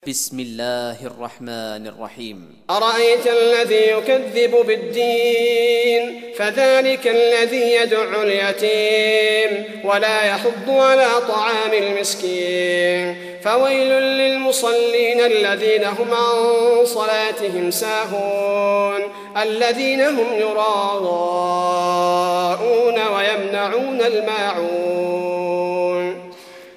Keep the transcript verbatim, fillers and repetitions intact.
بسم الله الرحمن الرحيم. أرأيت الذي يكذب بالدين فذلك الذي يدع اليتيم ولا يحض على طعام المسكين فويل للمصلين الذين هم عن صلاتهم ساهون الذين هم يراءون ويمنعون الماعون